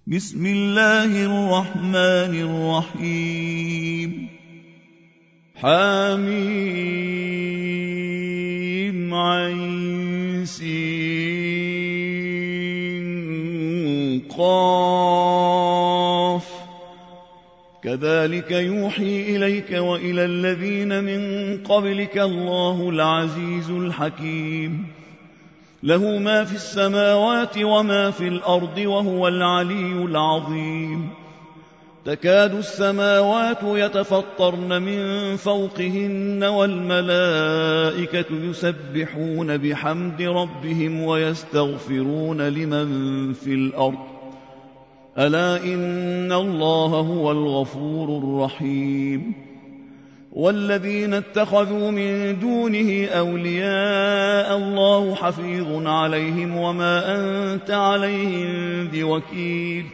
بسم الله الرحمن الرحيم حميم عين سين قاف كذلك يوحي إليك وإلى الذين من قبلك الله العزيز الحكيم له ما في السماوات وما في الأرض وهو العلي العظيم تكاد السماوات يتفطرن من فوقهن والملائكة يسبحون بحمد ربهم ويستغفرون لمن في الأرض ألا إن الله هو الغفور الرحيم والذين اتخذوا من دونه أولياء الله حفيظ عليهم وما أنت عليهم بوكيل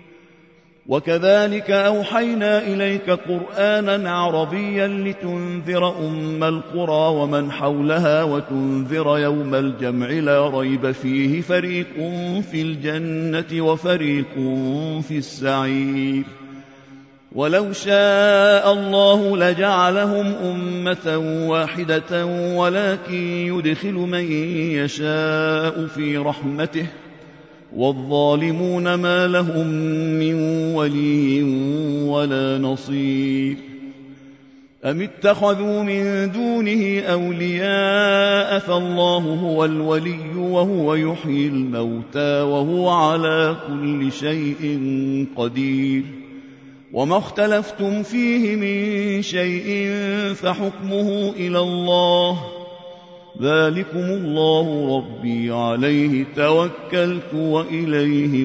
وكذلك أوحينا إليك قرآنا عربيا لتنذر أم القرى ومن حولها وتنذر يوم الجمع لا ريب فيه فريق في الجنة وفريق في السعير ولو شاء الله لجعلهم أمة واحدة ولكن يدخل من يشاء في رحمته والظالمون ما لهم من ولي ولا نصير أم اتخذوا من دونه أولياء فالله هو الولي وهو يحيي الموتى وهو على كل شيء قدير وما اختلفتم فيه من شيء فحكمه إلى الله ذلكم الله ربي عليه توكلت وإليه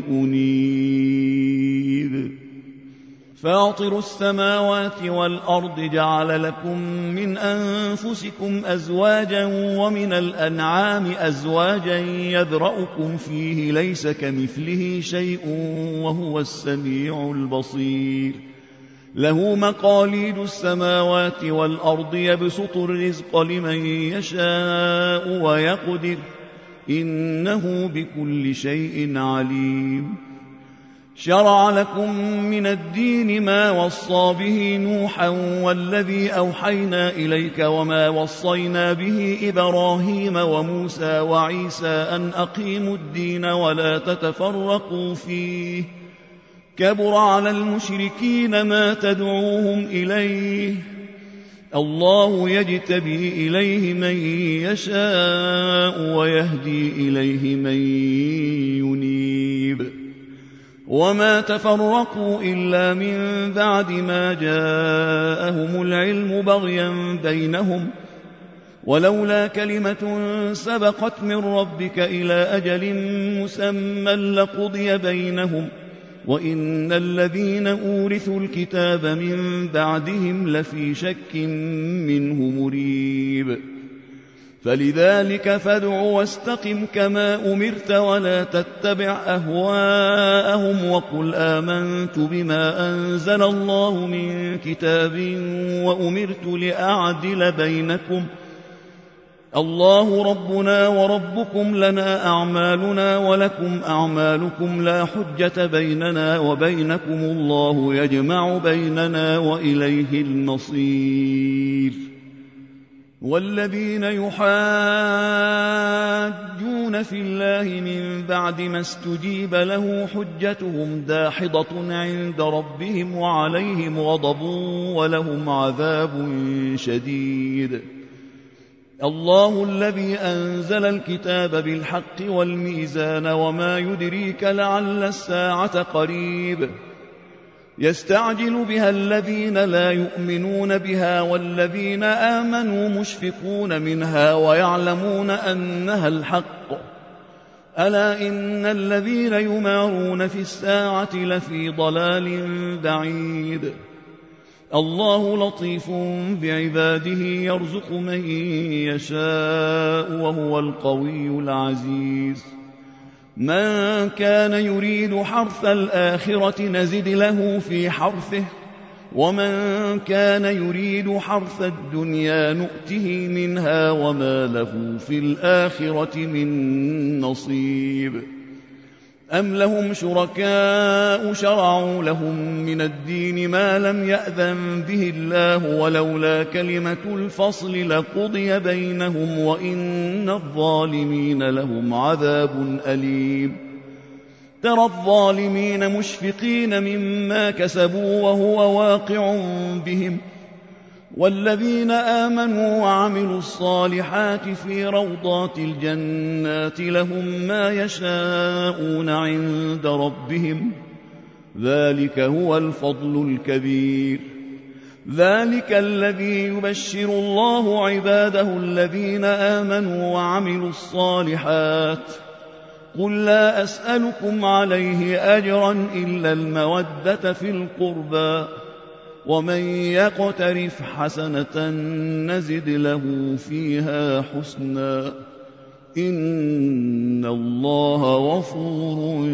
أنيب فاطر السماوات والأرض جعل لكم من أنفسكم أزواجا ومن الأنعام أزواجا يذرأكم فيه ليس كمثله شيء وهو السميع البصير له مقاليد السماوات والأرض يبسط الرزق لمن يشاء ويقدر إنه بكل شيء عليم شرع لكم من الدين ما وصى به نوحا والذي أوحينا إليك وما وصينا به إبراهيم وموسى وعيسى أن أقيموا الدين ولا تتفرقوا فيه كبر على المشركين ما تدعوهم إليه الله يجتبي إليه من يشاء ويهدي إليه من ينيب وما تفرقوا إلا من بعد ما جاءهم العلم بغيا بينهم ولولا كلمة سبقت من ربك إلى أجل مسمى لقضي بينهم وإن الذين أورثوا الكتاب من بعدهم لفي شك منه مريب فلذلك فادع واستقم كما أمرت ولا تتبع أهواءهم وقل آمنت بما أنزل الله من كتاب وأمرت لأعدل بينكم الله ربنا وربكم لنا أعمالنا ولكم أعمالكم لا حجة بيننا وبينكم الله يجمع بيننا وإليه المصير والذين يحاجون في الله من بعد ما استجيب له حجتهم داحضة عند ربهم وعليهم غضب ولهم عذاب شديد الله الذي أنزل الكتاب بالحق والميزان وما يدريك لعل الساعة قريب يستعجل بها الذين لا يؤمنون بها والذين آمنوا مشفقون منها ويعلمون أنها الحق ألا إن الذين يمارون في الساعة لفي ضلال بعيد الله لطيف بعباده يرزق من يشاء وهو القوي العزيز من كان يريد حرث الآخرة نزد له في حرثه ومن كان يريد حرث الدنيا نؤته منها وما له في الآخرة من نصيب أم لهم شركاء شرعوا لهم من الدين ما لم يأذن به الله ولولا كلمة الفصل لقضي بينهم وإن الظالمين لهم عذاب أليم ترى الظالمين مشفقين مما كسبوا وهو واقع بهم والذين آمنوا وعملوا الصالحات في روضات الجنات لهم ما يشاءون عند ربهم ذلك هو الفضل الكبير ذلك الذي يبشر الله عباده الذين آمنوا وعملوا الصالحات قل لا أسألكم عليه أجرا إلا المودة في القربى ومن يقترف حسنة نزد له فيها حسنا إن الله غفور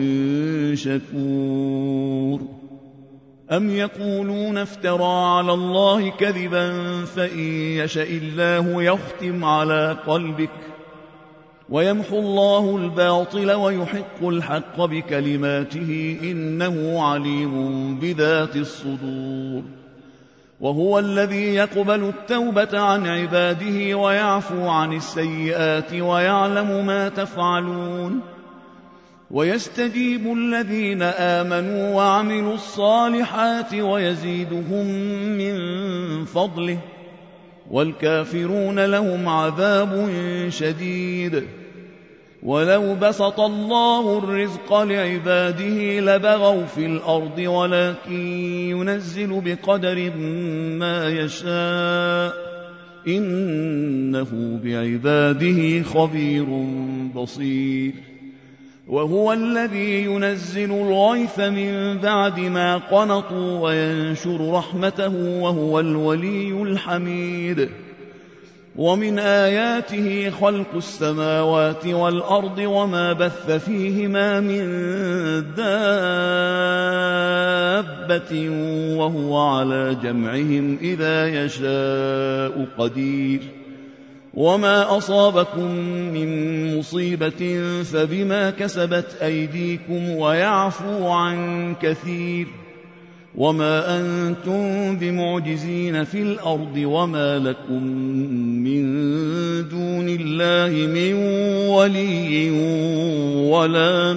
شكور أم يقولون افترى على الله كذبا فإن يشأ الله يختم على قلبك ويمحو الله الباطل ويحق الحق بكلماته إنه عليم بذات الصدور وهو الذي يقبل التوبة عن عباده ويعفو عن السيئات ويعلم ما تفعلون ويستجيب الذين آمنوا وعملوا الصالحات ويزيدهم من فضله والكافرون لهم عذاب شديد ولو بسط الله الرزق لعباده لبغوا في الأرض ولكن ينزل بقدر ما يشاء إنه بعباده خبير بصير وهو الذي ينزل الغيث من بعد ما قنطوا وينشر رحمته وهو الولي الحميد ومن آياته خلق السماوات والأرض وما بث فيهما من دابة وهو على جمعهم إذا يشاء قدير وما أصابكم من مصيبة فبما كسبت أيديكم ويعفو عن كثير وما أنتم بمعجزين في الأرض وما لكم من دون الله من ولي ولا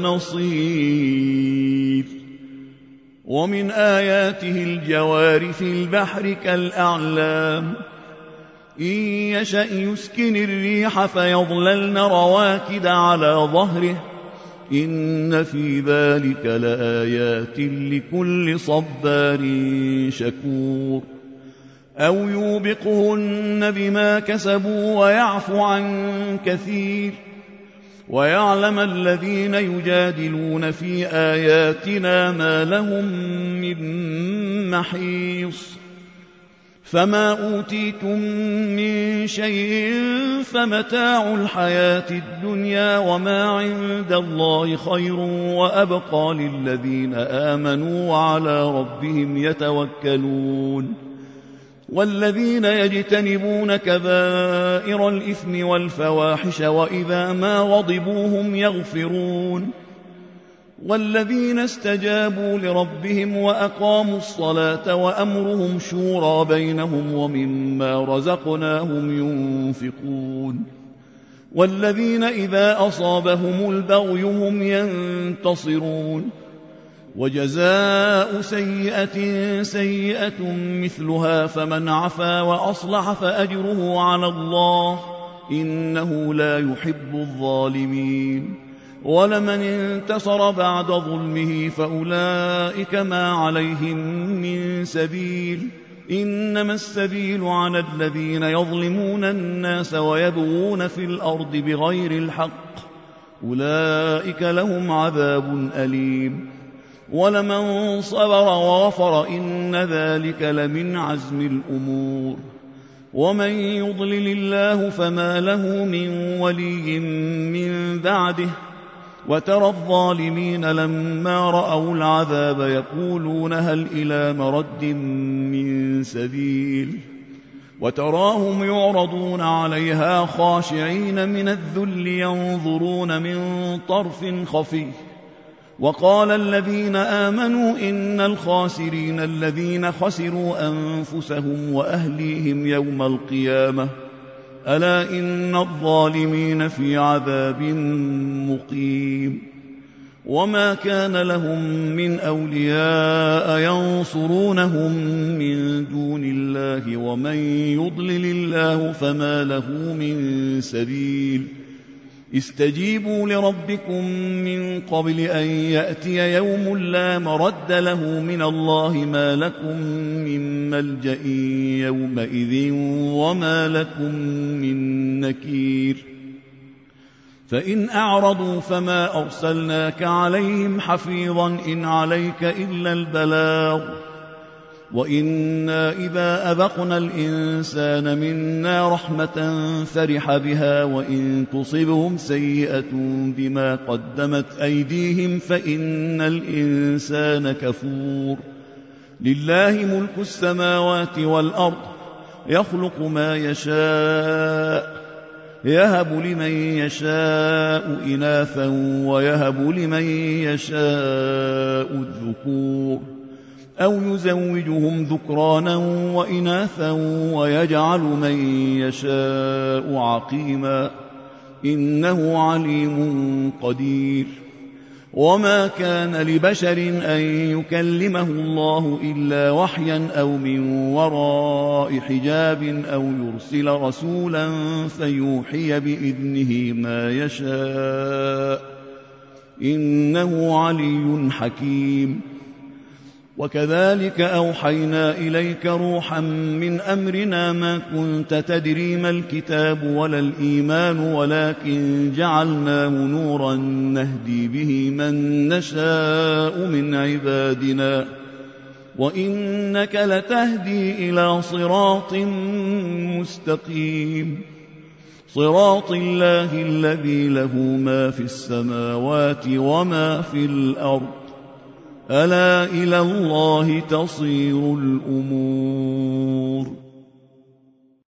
نصير ومن آياته الجوار في البحر كالأعلام إن يشأ يسكن الريح فيظللن رواكد على ظهره إن في ذلك لآيات لكل صبار شكور أو يوبقهن بما كسبوا ويعفو عن كثير ويعلم الذين يجادلون في آياتنا ما لهم من محيص فما أوتيتم من شيء فمتاع الحياة الدنيا وما عند الله خير وأبقى للذين آمنوا وعلى ربهم يتوكلون والذين يجتنبون كبائر الإثم والفواحش وإذا ما غضبوا هم يغفرون والذين استجابوا لربهم وأقاموا الصلاة وأمرهم شورى بينهم ومما رزقناهم ينفقون والذين إذا أصابهم البغي هم ينتصرون وجزاء سيئة سيئة مثلها فمن عفا وأصلح فأجره على الله إنه لا يحب الظالمين ولمن انتصر بعد ظلمه فأولئك ما عليهم من سبيل إنما السبيل على الذين يظلمون الناس ويبغون في الأرض بغير الحق أولئك لهم عذاب أليم ولمن صبر وغفر إن ذلك لمن عزم الأمور ومن يضلل الله فما له من ولي من بعده وترى الظالمين لما رأوا العذاب يقولون هل إلى مرد من سبيل وتراهم يعرضون عليها خاشعين من الذل ينظرون من طرف خفي وقال الذين آمنوا إن الخاسرين الذين خسروا أنفسهم وأهليهم يوم القيامة ألا إن الظالمين في عذاب مقيم وما كان لهم من أولياء ينصرونهم من دون الله ومن يضلل الله فما له من سبيل استجيبوا لربكم من قبل أن يأتي يوم لا مرد له من الله ما لكم من ملجأ يومئذ وما لكم من نكير فإن أعرضوا فما أرسلناك عليهم حفيظا إن عليك إلا البلاغ وإنا إذا أذقنا الإنسان منا رحمة فرح بها وإن تصبهم سيئة بما قدمت أيديهم فإن الإنسان كفور لله ملك السماوات والأرض يخلق ما يشاء يهب لمن يشاء إناثا ويهب لمن يشاء الذكور أو يزوجهم ذكرانا وإناثا ويجعل من يشاء عقيما إنه عليم قدير وما كان لبشر أن يكلمه الله إلا وحيا أو من وراء حجاب أو يرسل رسولا فيوحي بإذنه ما يشاء إنه علي حكيم وكذلك أوحينا إليك روحا من أمرنا ما كنت تدري ما الكتاب ولا الإيمان ولكن جعلناه نورا نهدي به من نشاء من عبادنا وإنك لتهدي إلى صراط مستقيم صراط الله الذي له ما في السماوات وما في الأرض ألا إلى الله تصير الأمور